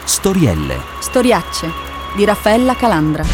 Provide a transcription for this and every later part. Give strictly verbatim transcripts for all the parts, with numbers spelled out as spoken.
Storielle. Storiacce di Raffaella Calandra.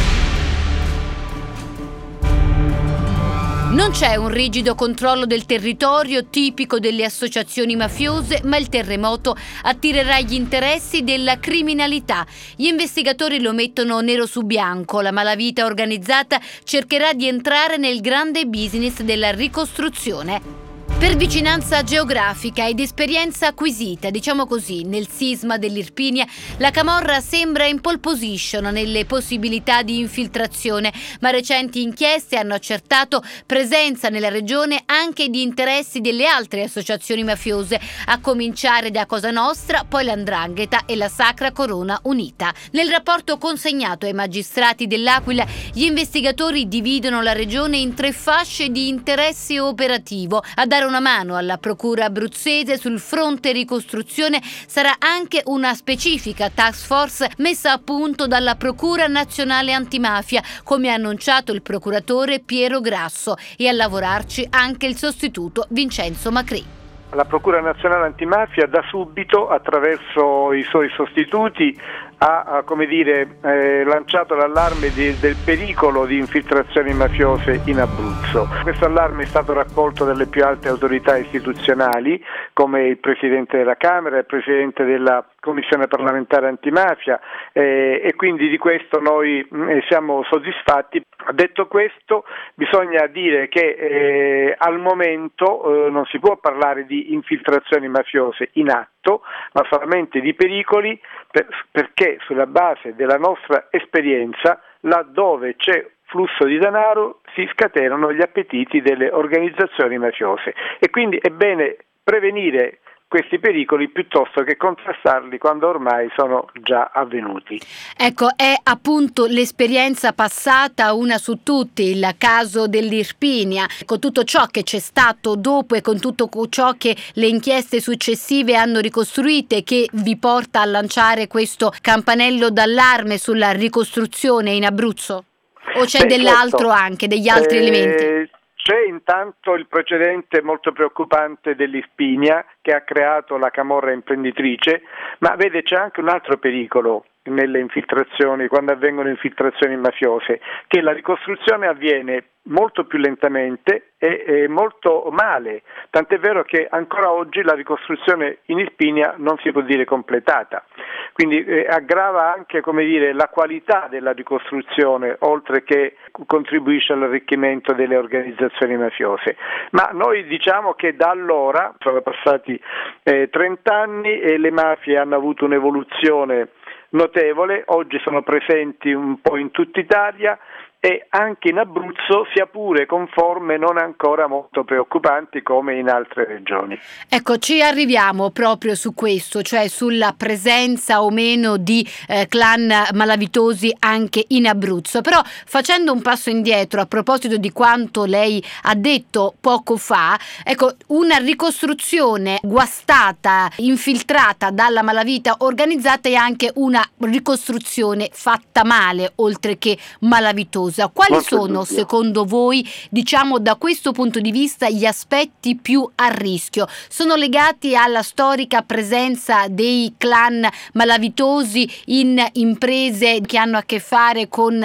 Non c'è un rigido controllo del territorio tipico delle associazioni mafiose, ma il terremoto attirerà gli interessi della criminalità. Gli investigatori lo mettono nero su bianco. La malavita organizzata cercherà di entrare nel grande business della ricostruzione. Per vicinanza geografica ed esperienza acquisita, diciamo così, nel sisma dell'Irpinia, la camorra sembra in pole position nelle possibilità di infiltrazione, ma recenti inchieste hanno accertato presenza nella regione anche di interessi delle altre associazioni mafiose, a cominciare da Cosa Nostra, poi l'Andrangheta e la Sacra Corona Unita. Nel rapporto consegnato ai magistrati dell'Aquila, gli investigatori dividono la regione in tre fasce di interesse operativo. A dare una mano alla procura abruzzese sul fronte ricostruzione sarà anche una specifica task force messa a punto dalla Procura Nazionale Antimafia, come ha annunciato il procuratore Piero Grasso, e a lavorarci anche il sostituto Vincenzo Macri. La Procura Nazionale Antimafia da subito, attraverso i suoi sostituti, ha, ha come dire, eh, lanciato l'allarme di, del pericolo di infiltrazioni mafiose in Abruzzo. Questo allarme è stato raccolto dalle più alte autorità istituzionali, come il Presidente della Camera e il Presidente della Commissione parlamentare antimafia, eh, e quindi di questo noi eh, siamo soddisfatti. Detto questo, bisogna dire che eh, al momento eh, non si può parlare di infiltrazioni mafiose in atto, ma solamente di pericoli, per, perché sulla base della nostra esperienza, laddove c'è flusso di denaro si scatenano gli appetiti delle organizzazioni mafiose, e quindi è bene prevenire questi pericoli piuttosto che contrastarli quando ormai sono già avvenuti. Ecco, è appunto l'esperienza passata, una su tutti, il caso dell'Irpinia, con tutto ciò che c'è stato dopo e con tutto ciò che le inchieste successive hanno ricostruite, che vi porta a lanciare questo campanello d'allarme sulla ricostruzione in Abruzzo? O c'è Beh, dell'altro certo. anche, degli altri eh... elementi? C'è intanto il precedente molto preoccupante dell'Irpinia, che ha creato la camorra imprenditrice, ma vede, c'è anche un altro pericolo nelle infiltrazioni, quando avvengono infiltrazioni mafiose, che la ricostruzione avviene molto più lentamente e, e molto male, tant'è vero che ancora oggi la ricostruzione in Irpinia non si può dire completata, quindi eh, aggrava anche, come dire, la qualità della ricostruzione, oltre che contribuisce all'arricchimento delle organizzazioni mafiose. Ma noi diciamo che da allora sono passati eh, trenta anni e le mafie hanno avuto un'evoluzione notevole, oggi sono presenti un po' in tutta Italia e anche in Abruzzo, sia pure con forme non ancora molto preoccupanti come in altre regioni. Ecco, ci arriviamo proprio su questo, cioè sulla presenza o meno di eh, clan malavitosi anche in Abruzzo. Però, facendo un passo indietro a proposito di quanto lei ha detto poco fa, ecco, una ricostruzione guastata, infiltrata dalla malavita organizzata, è anche una ricostruzione fatta male, oltre che malavitosa. Quali Molto sono, dubbio. secondo voi, diciamo da questo punto di vista, gli aspetti più a rischio? Sono legati alla storica presenza dei clan malavitosi in imprese che hanno a che fare con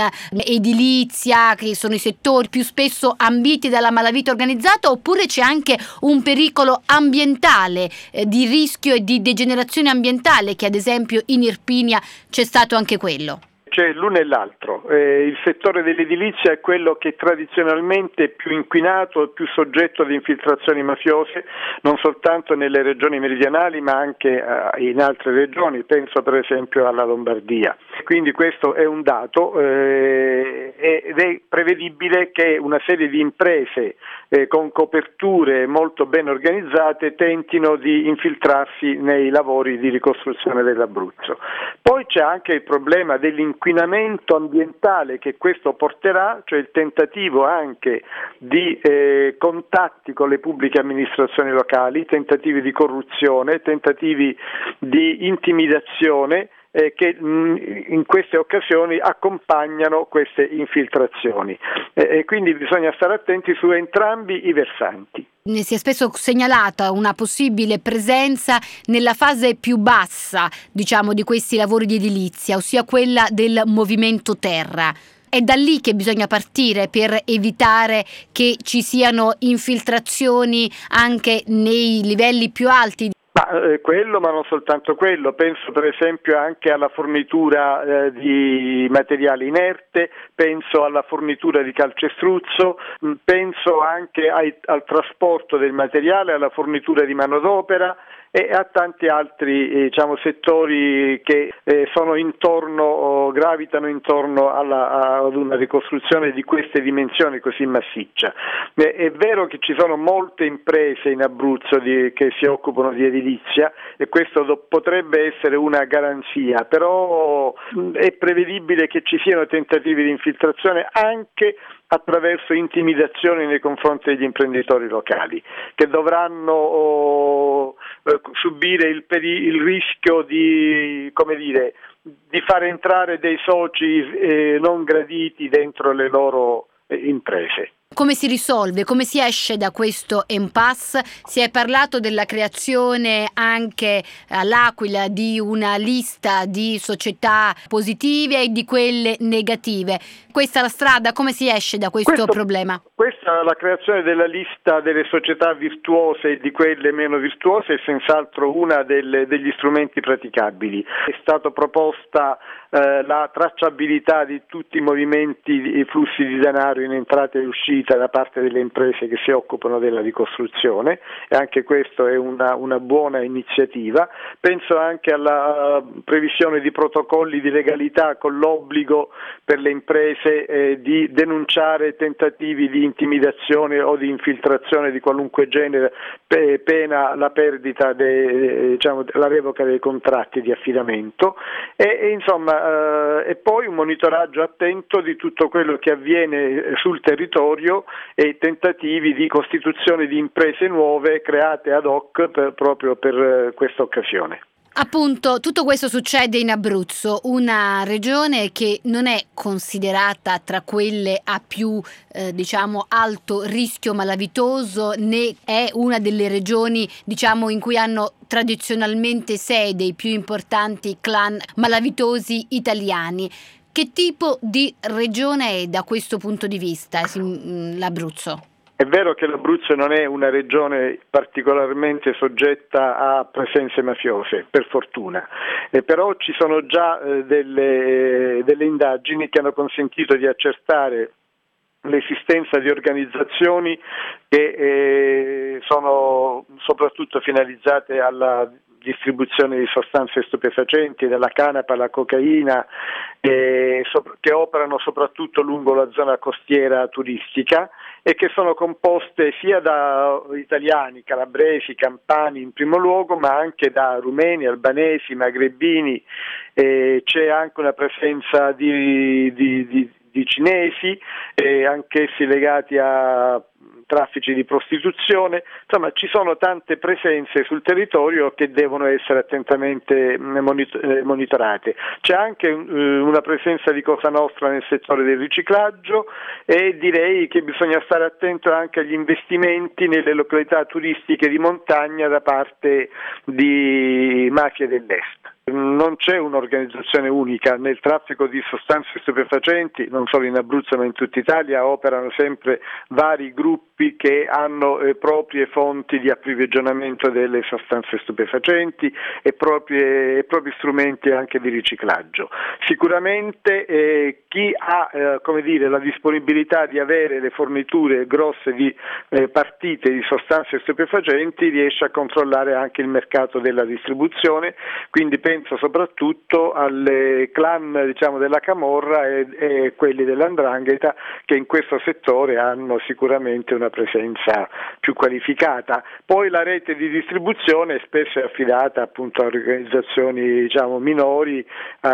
edilizia, che sono i settori più spesso ambiti dalla malavita organizzata, oppure c'è anche un pericolo ambientale, eh, di rischio e di degenerazione ambientale, che ad esempio in Irpinia c'è stato anche quello? C'è l'uno e l'altro. Eh, il settore dell'edilizia è quello che tradizionalmente è più inquinato e più soggetto ad infiltrazioni mafiose, non soltanto nelle regioni meridionali ma anche eh, in altre regioni, penso per esempio alla Lombardia. Quindi questo è un dato eh, ed è prevedibile che una serie di imprese eh, con coperture molto ben organizzate tentino di infiltrarsi nei lavori di ricostruzione dell'Abruzzo. Poi c'è anche il problema dell'inquinamento inquinamento ambientale che questo porterà, cioè il tentativo anche di eh, contatti con le pubbliche amministrazioni locali, tentativi di corruzione, tentativi di intimidazione eh, che mh, in queste occasioni accompagnano queste infiltrazioni eh, e quindi bisogna stare attenti su entrambi i versanti. Si è spesso segnalata una possibile presenza nella fase più bassa, diciamo, di questi lavori di edilizia, ossia quella del movimento terra. È da lì che bisogna partire per evitare che ci siano infiltrazioni anche nei livelli più alti. Ma eh, quello, ma non soltanto quello, penso per esempio anche alla fornitura eh, di materiale inerte, penso alla fornitura di calcestruzzo, mh, penso anche ai, al trasporto del materiale, alla fornitura di manodopera e a tanti altri eh, diciamo, settori che eh, sono intorno, o gravitano intorno alla, ad una ricostruzione di queste dimensioni così massiccia. Eh, è vero che ci sono molte imprese in Abruzzo di, che si occupano di edilizia e questo do, potrebbe essere una garanzia, però mh, è prevedibile che ci siano tentativi di infiltrazione anche attraverso intimidazioni nei confronti degli imprenditori locali, che dovranno oh, subire il, peri- il rischio di, come dire, di far entrare dei soci eh, non graditi dentro le loro eh, imprese. Come si risolve? Come si esce da questo impasse? Si è parlato della creazione anche all'Aquila di una lista di società positive e di quelle negative. Questa è la strada? Come si esce da questo, questo problema? Questa, la creazione della lista delle società virtuose e di quelle meno virtuose è senz'altro una delle, degli strumenti praticabili. È stata proposta eh, la tracciabilità di tutti i movimenti, i flussi di denaro in entrata e uscita da parte delle imprese che si occupano della ricostruzione e anche questo è una, una buona iniziativa. Penso anche alla previsione di protocolli di legalità con l'obbligo per le imprese eh, di denunciare tentativi di intimidazione o di infiltrazione di qualunque genere, pe- pena la perdita, de, diciamo, la revoca dei contratti di affidamento e, e insomma eh, e poi un monitoraggio attento di tutto quello che avviene sul territorio e tentativi di costituzione di imprese nuove create ad hoc per, proprio per eh, questa occasione. Appunto, tutto questo succede in Abruzzo, una regione che non è considerata tra quelle a più eh, diciamo alto rischio malavitoso, né è una delle regioni diciamo in cui hanno tradizionalmente sede i più importanti clan malavitosi italiani. Che tipo di regione è da questo punto di vista l'Abruzzo? È vero che l'Abruzzo non è una regione particolarmente soggetta a presenze mafiose, per fortuna, eh, però ci sono già eh, delle, delle indagini che hanno consentito di accertare l'esistenza di organizzazioni che eh, sono soprattutto finalizzate alla distribuzione di sostanze stupefacenti, dalla canapa alla cocaina, eh, so- che operano soprattutto lungo la zona costiera turistica e che sono composte sia da italiani, calabresi, campani in primo luogo, ma anche da rumeni, albanesi, magrebini, eh, c'è anche una presenza di, di, di, di cinesi, eh, anch'essi legati a traffici di prostituzione, insomma ci sono tante presenze sul territorio che devono essere attentamente monitorate. C'è anche una presenza di Cosa Nostra nel settore del riciclaggio e direi che bisogna stare attento anche agli investimenti nelle località turistiche di montagna da parte di mafie dell'est. Non c'è un'organizzazione unica nel traffico di sostanze stupefacenti, non solo in Abruzzo ma in tutta Italia operano sempre vari gruppi che hanno eh, proprie fonti di approvvigionamento delle sostanze stupefacenti e proprie, e propri strumenti anche di riciclaggio. Sicuramente eh, chi ha eh, come dire, la disponibilità di avere le forniture grosse di eh, partite di sostanze stupefacenti riesce a controllare anche il mercato della distribuzione, quindi penso soprattutto alle clan diciamo, della Camorra e, e quelli dell'Andrangheta che in questo settore hanno sicuramente una presenza più qualificata. Poi la rete di distribuzione spesso è affidata appunto a organizzazioni diciamo, minori,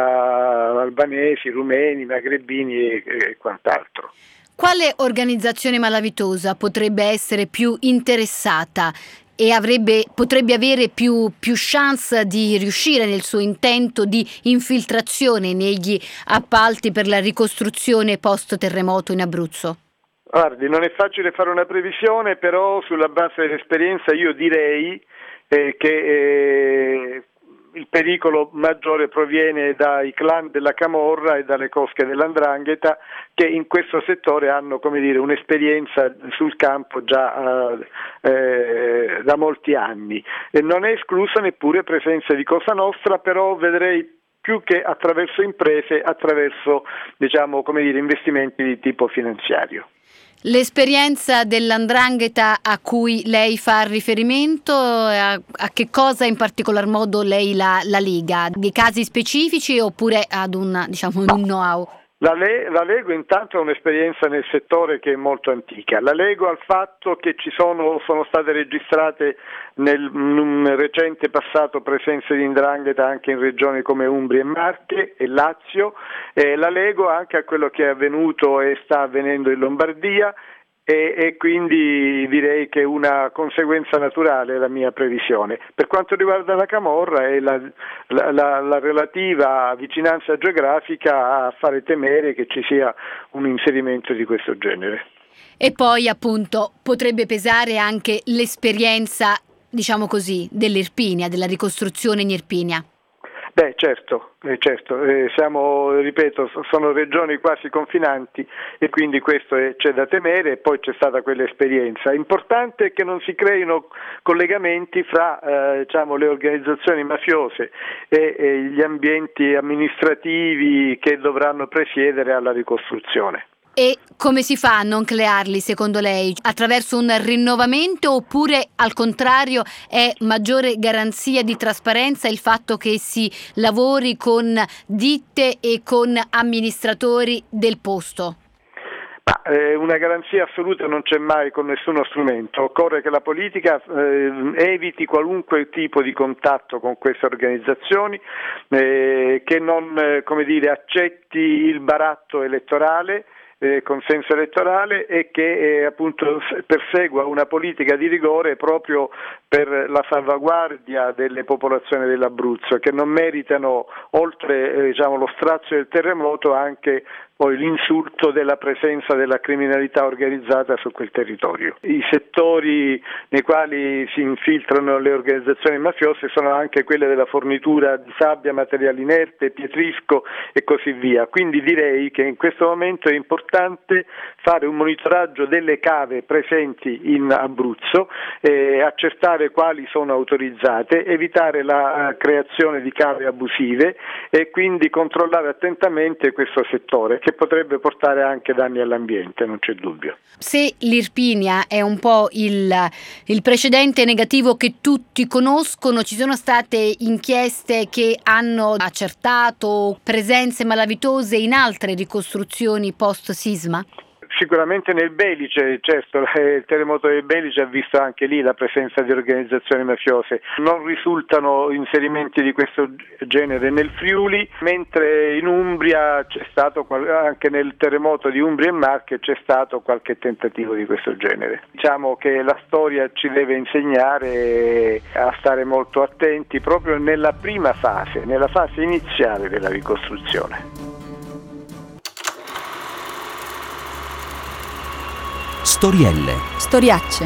a albanesi, rumeni, magrebini e, e quant'altro. Quale organizzazione malavitosa potrebbe essere più interessata e avrebbe, potrebbe avere più, più chance di riuscire nel suo intento di infiltrazione negli appalti per la ricostruzione post-terremoto in Abruzzo? Guardi, non è facile fare una previsione, però sulla base dell'esperienza io direi eh, che eh, il pericolo maggiore proviene dai clan della Camorra e dalle cosche dell'Andrangheta, che in questo settore hanno, come dire, un'esperienza sul campo già eh, da molti anni. E non è esclusa neppure presenza di Cosa Nostra, però vedrei più che attraverso imprese, attraverso, diciamo, come dire, investimenti di tipo finanziario. L'esperienza dell'Andrangheta a cui lei fa riferimento, a, a che cosa in particolar modo lei la, la lega? Di casi specifici oppure ad un, diciamo, un know-how? La, le, la leggo intanto a un'esperienza nel settore che è molto antica, la leggo al fatto che ci sono, sono state registrate nel in recente passato presenze di 'ndrangheta anche in regioni come Umbria e Marche e Lazio, e la leggo anche a quello che è avvenuto e sta avvenendo in Lombardia, e, e quindi direi che è una conseguenza naturale la mia previsione. Per quanto riguarda la Camorra è la, la, la, la relativa vicinanza geografica a fare temere che ci sia un inserimento di questo genere. E poi appunto potrebbe pesare anche l'esperienza, diciamo così, dell'Irpinia, della ricostruzione in Irpinia. Beh, certo, eh, certo. Eh, siamo, ripeto, sono regioni quasi confinanti e quindi questo è, c'è da temere, e poi c'è stata quell'esperienza. Importante è che non si creino collegamenti fra eh, diciamo, le organizzazioni mafiose e, e gli ambienti amministrativi che dovranno presiedere alla ricostruzione. E come si fa a non crearli, secondo lei? Attraverso un rinnovamento, oppure al contrario è maggiore garanzia di trasparenza il fatto che si lavori con ditte e con amministratori del posto? Ma, eh, una garanzia assoluta non c'è mai con nessuno strumento. Occorre che la politica eh, eviti qualunque tipo di contatto con queste organizzazioni, eh, che non eh, come dire, accetti il baratto elettorale, Eh, consenso elettorale, e che eh, appunto persegua una politica di rigore proprio per la salvaguardia delle popolazioni dell'Abruzzo, che non meritano, oltre eh, diciamo, lo strazio del terremoto, anche poi l'insulto della presenza della criminalità organizzata su quel territorio. I settori nei quali si infiltrano le organizzazioni mafiose sono anche quelle della fornitura di sabbia, materiale inerte, pietrisco e così via. Quindi direi che in questo momento è importante fare un monitoraggio delle cave presenti in Abruzzo, eh, accertare quali sono autorizzate, evitare la uh, creazione di cave abusive e quindi controllare attentamente questo settore, che potrebbe portare anche danni all'ambiente, non c'è dubbio. Se l'Irpinia è un po' il, il precedente negativo che tutti conoscono, ci sono state inchieste che hanno accertato presenze malavitose in altre ricostruzioni post-sisma? Sicuramente nel Belice, certo, il terremoto del Belice ha visto anche lì la presenza di organizzazioni mafiose. Non risultano inserimenti di questo genere nel Friuli, mentre in Umbria c'è stato, anche nel terremoto di Umbria e Marche c'è stato qualche tentativo di questo genere. Diciamo che la storia ci deve insegnare a stare molto attenti proprio nella prima fase, nella fase iniziale della ricostruzione. Storielle. Storiacce.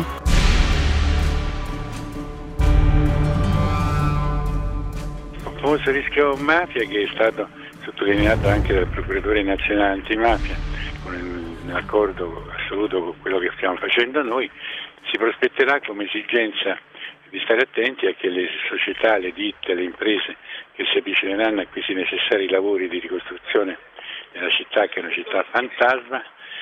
Il famoso rischio mafia, che è stato sottolineato anche dal procuratore nazionale antimafia, in accordo assoluto con quello che stiamo facendo noi, si prospetterà come esigenza di stare attenti a che le società, le ditte, le imprese che si avvicineranno a questi necessari lavori di ricostruzione nella città, che è una città fantasma,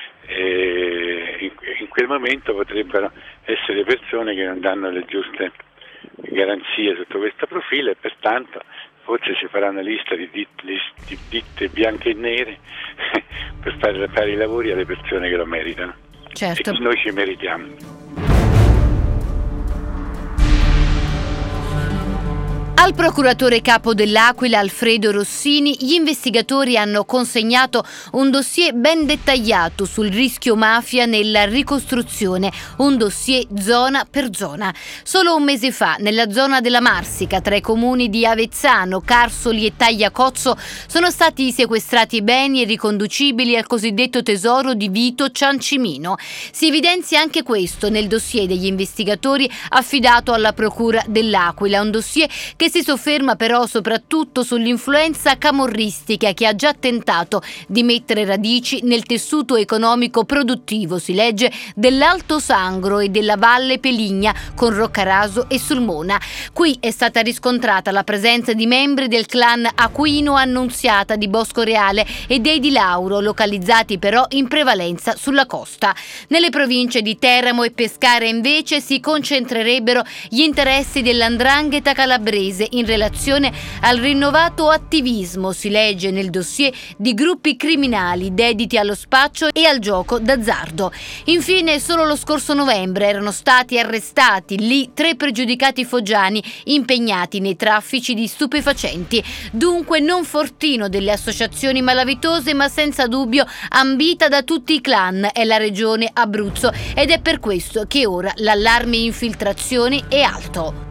e in quel momento potrebbero essere persone che non danno le giuste garanzie sotto questo profilo, e pertanto forse si farà una lista di ditte, di ditte bianche e nere per fare, fare i lavori alle persone che lo meritano. Certo. E noi ci meritiamo. Al procuratore capo dell'Aquila, Alfredo Rossini, gli investigatori hanno consegnato un dossier ben dettagliato sul rischio mafia nella ricostruzione, un dossier zona per zona. Solo un mese fa, nella zona della Marsica, tra i comuni di Avezzano, Carsoli e Tagliacozzo, sono stati sequestrati beni riconducibili al cosiddetto tesoro di Vito Ciancimino. Si evidenzia anche questo nel dossier degli investigatori affidato alla Procura dell'Aquila, un dossier che si sofferma però soprattutto sull'influenza camorristica che ha già tentato di mettere radici nel tessuto economico produttivo, si legge, dell'Alto Sangro e della Valle Peligna con Roccaraso e Sulmona. Qui è stata riscontrata la presenza di membri del clan Aquino Annunziata di Bosco Reale e dei Di Lauro, localizzati però in prevalenza sulla costa. Nelle province di Teramo e Pescara invece si concentrerebbero gli interessi dell'Andrangheta calabrese in relazione al rinnovato attivismo, si legge nel dossier, di gruppi criminali dediti allo spaccio e al gioco d'azzardo. Infine, solo lo scorso novembre erano stati arrestati lì tre pregiudicati foggiani impegnati nei traffici di stupefacenti. Dunque non fortino delle associazioni malavitose, ma senza dubbio ambita da tutti i clan è la regione Abruzzo, ed è per questo che ora l'allarme infiltrazioni è alto.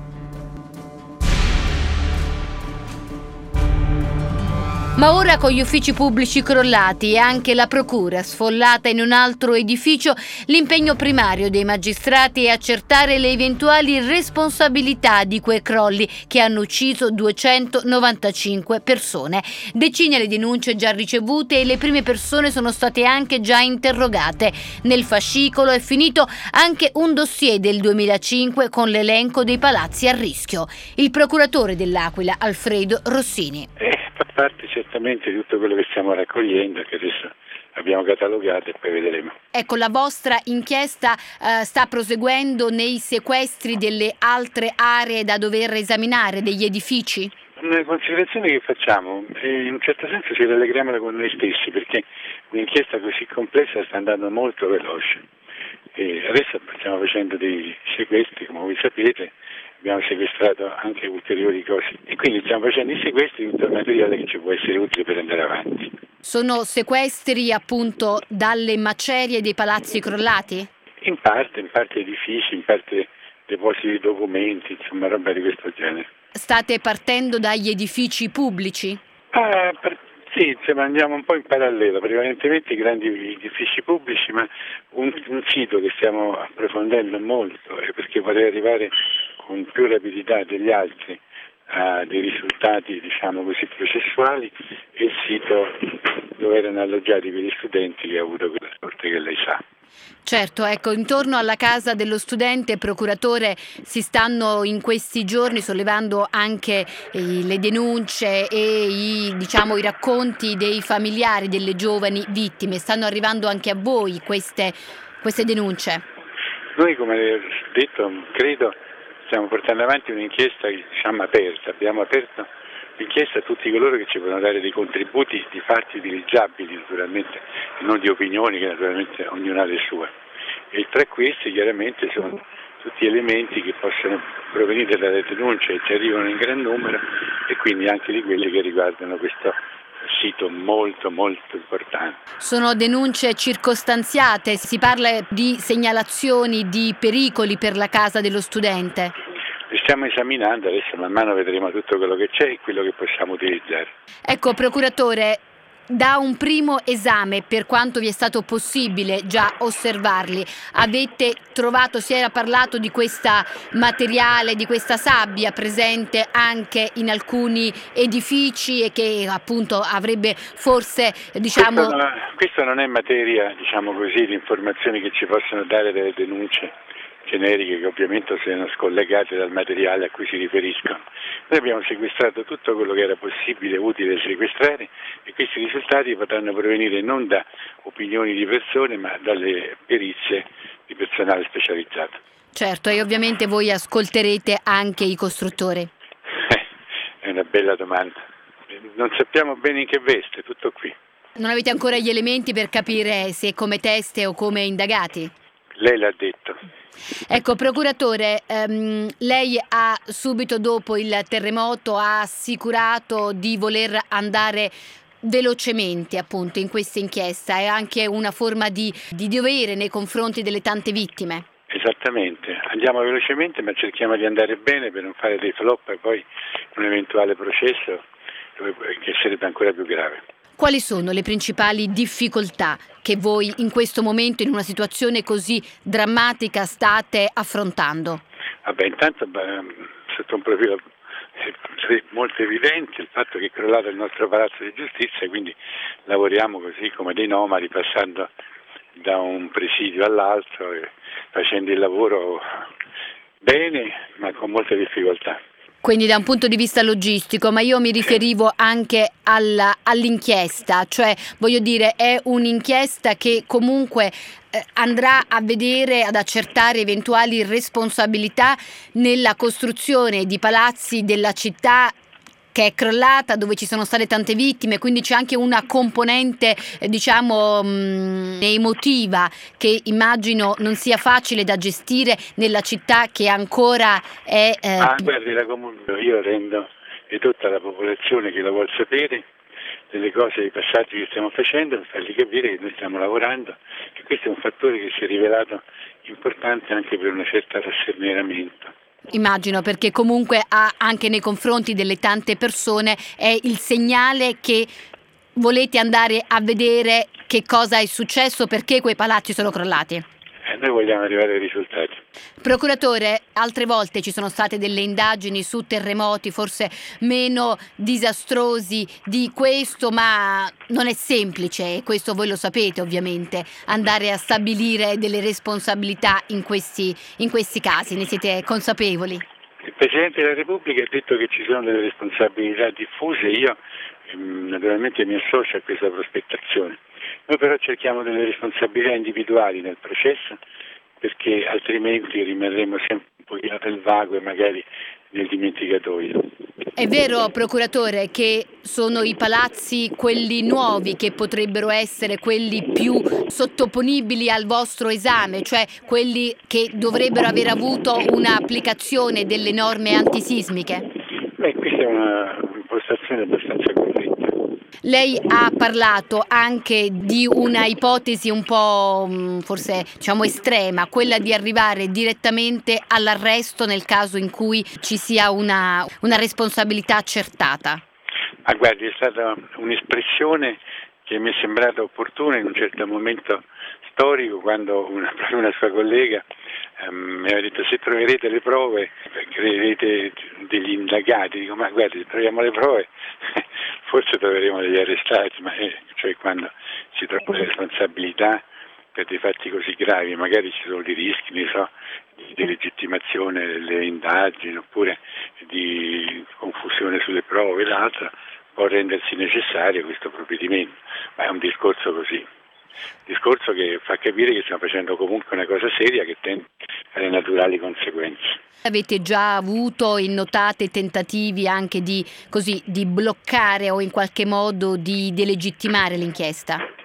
Ma ora, con gli uffici pubblici crollati e anche la procura sfollata in un altro edificio, l'impegno primario dei magistrati è accertare le eventuali responsabilità di quei crolli che hanno ucciso duecentonovantacinque persone. Decine le denunce già ricevute e le prime persone sono state anche già interrogate. Nel fascicolo è finito anche un dossier del duemilacinque con l'elenco dei palazzi a rischio. Il procuratore dell'Aquila, Alfredo Rossini. Eh, fa parte certamente di tutto quello che stiamo raccogliendo, che adesso abbiamo catalogato e poi vedremo. Ecco, la vostra inchiesta eh, sta proseguendo nei sequestri delle altre aree da dover esaminare, degli edifici? Una considerazione che facciamo, in un certo senso ci rallegriamo con noi stessi, perché un'inchiesta così complessa sta andando molto veloce. E adesso stiamo facendo dei sequestri, come voi sapete, abbiamo sequestrato anche ulteriori cose e quindi stiamo facendo i sequestri di tutto il materiale che ci può essere utile per andare avanti. Sono sequestri appunto dalle macerie dei palazzi crollati? In parte, in parte edifici, in parte depositi di documenti, insomma roba di questo genere. State partendo dagli edifici pubblici? Ah, per, sì, insomma andiamo un po' in parallelo, prevalentemente i grandi edifici pubblici, ma un, un sito che stiamo approfondendo molto, è perché vorrei arrivare con più rapidità degli altri a dei risultati, diciamo così, processuali, e il sito dove erano alloggiati quegli studenti che ha avuto quella sorte che lei sa. Certo, ecco, intorno alla casa dello studente, procuratore, si stanno in questi giorni sollevando anche eh, le denunce e i, diciamo, i racconti dei familiari delle giovani vittime. Stanno arrivando anche a voi queste, queste denunce? Noi, come ho detto, credo, stiamo portando avanti un'inchiesta, diciamo, aperta. Abbiamo aperto l'inchiesta a tutti coloro che ci possono dare dei contributi di fatti utilizzabili, naturalmente, non di opinioni, che naturalmente ognuno ha le sue. E tra questi chiaramente sono tutti elementi che possono provenire dalle denunce che ci arrivano in gran numero, e quindi anche di quelli che riguardano questo sito molto molto importante. Sono denunce circostanziate, si parla di segnalazioni di pericoli per la casa dello studente? Li stiamo esaminando, adesso man mano vedremo tutto quello che c'è e quello che possiamo utilizzare. Ecco, procuratore, da un primo esame, per quanto vi è stato possibile già osservarli, avete trovato, si era parlato di questa materiale, di questa sabbia presente anche in alcuni edifici e che appunto avrebbe forse, diciamo... Questo, questo non è materia, diciamo così, di informazioni che ci possono dare delle denunce generiche che ovviamente sono scollegate dal materiale a cui si riferiscono. Noi abbiamo sequestrato tutto quello che era possibile, utile sequestrare, e questi risultati potranno provenire non da opinioni di persone ma dalle perizie di personale specializzato. Certo, e ovviamente voi ascolterete anche i costruttori. Eh, è una bella domanda. Non sappiamo bene in che veste, tutto qui. Non avete ancora gli elementi per capire se come teste o come indagati? Lei l'ha detto. Ecco, procuratore, ehm, lei ha subito dopo il terremoto ha assicurato di voler andare velocemente appunto in questa inchiesta, è anche una forma di, di dovere nei confronti delle tante vittime. Esattamente, andiamo velocemente ma cerchiamo di andare bene per non fare dei flop e poi un eventuale processo che sarebbe ancora più grave. Quali sono le principali difficoltà che voi in questo momento, in una situazione così drammatica, state affrontando? Vabbè, intanto beh, sotto un profilo è molto evidente il fatto che è crollato il nostro palazzo di giustizia, quindi lavoriamo così come dei nomadi, passando da un presidio all'altro e facendo il lavoro bene ma con molte difficoltà. Quindi da un punto di vista logistico, ma io mi riferivo anche alla, all'inchiesta, cioè voglio dire è un'inchiesta che comunque eh, andrà a vedere, ad accertare eventuali responsabilità nella costruzione di palazzi della città che è crollata, dove ci sono state tante vittime, quindi c'è anche una componente eh, diciamo mh, emotiva che immagino non sia facile da gestire nella città che ancora è... Eh... Ah, guardi, la comunità, io rendo e tutta la popolazione che la vuol sapere delle cose, dei passaggi che stiamo facendo, per fargli capire che noi stiamo lavorando, che questo è un fattore che si è rivelato importante anche per una certa rasserenamento. Immagino, perché comunque ha anche nei confronti delle tante persone è il segnale che volete andare a vedere che cosa è successo, perché quei palazzi sono crollati. Eh, noi vogliamo arrivare ai risultati. Procuratore, altre volte ci sono state delle indagini su terremoti forse meno disastrosi di questo, ma non è semplice, e questo voi lo sapete ovviamente, andare a stabilire delle responsabilità in questi, in questi casi, ne siete consapevoli? Il Presidente della Repubblica ha detto che ci sono delle responsabilità diffuse, io ehm, naturalmente mi associo a questa prospettazione. Noi però cerchiamo delle responsabilità individuali nel processo, perché altrimenti rimarremo sempre un pochino nel vago e magari nel dimenticatoio. È vero, procuratore, che sono i palazzi quelli nuovi che potrebbero essere quelli più sottoponibili al vostro esame, cioè quelli che dovrebbero aver avuto un'applicazione delle norme antisismiche? Beh, questa è una impostazione abbastanza corretta. Lei ha parlato anche di una ipotesi un po' forse diciamo estrema, quella di arrivare direttamente all'arresto nel caso in cui ci sia una, una responsabilità accertata. Ah, guardi, è stata un'espressione che mi è sembrata opportuna in un certo momento storico, quando una, una sua collega um, mi aveva detto: se troverete le prove creerete degli indagati. Dico: ma guardi, se troviamo le prove forse troveremo degli arrestati, ma eh, cioè quando si trova la responsabilità per dei fatti così gravi, magari ci sono dei rischi, ne so, di delegittimazione delle indagini oppure di confusione sulle prove, l'altro può rendersi necessario questo provvedimento, ma è un discorso così, discorso che fa capire che stiamo facendo comunque una cosa seria che tende alle naturali conseguenze. Avete già avuto e notate tentativi anche di, così, di bloccare o in qualche modo di delegittimare l'inchiesta?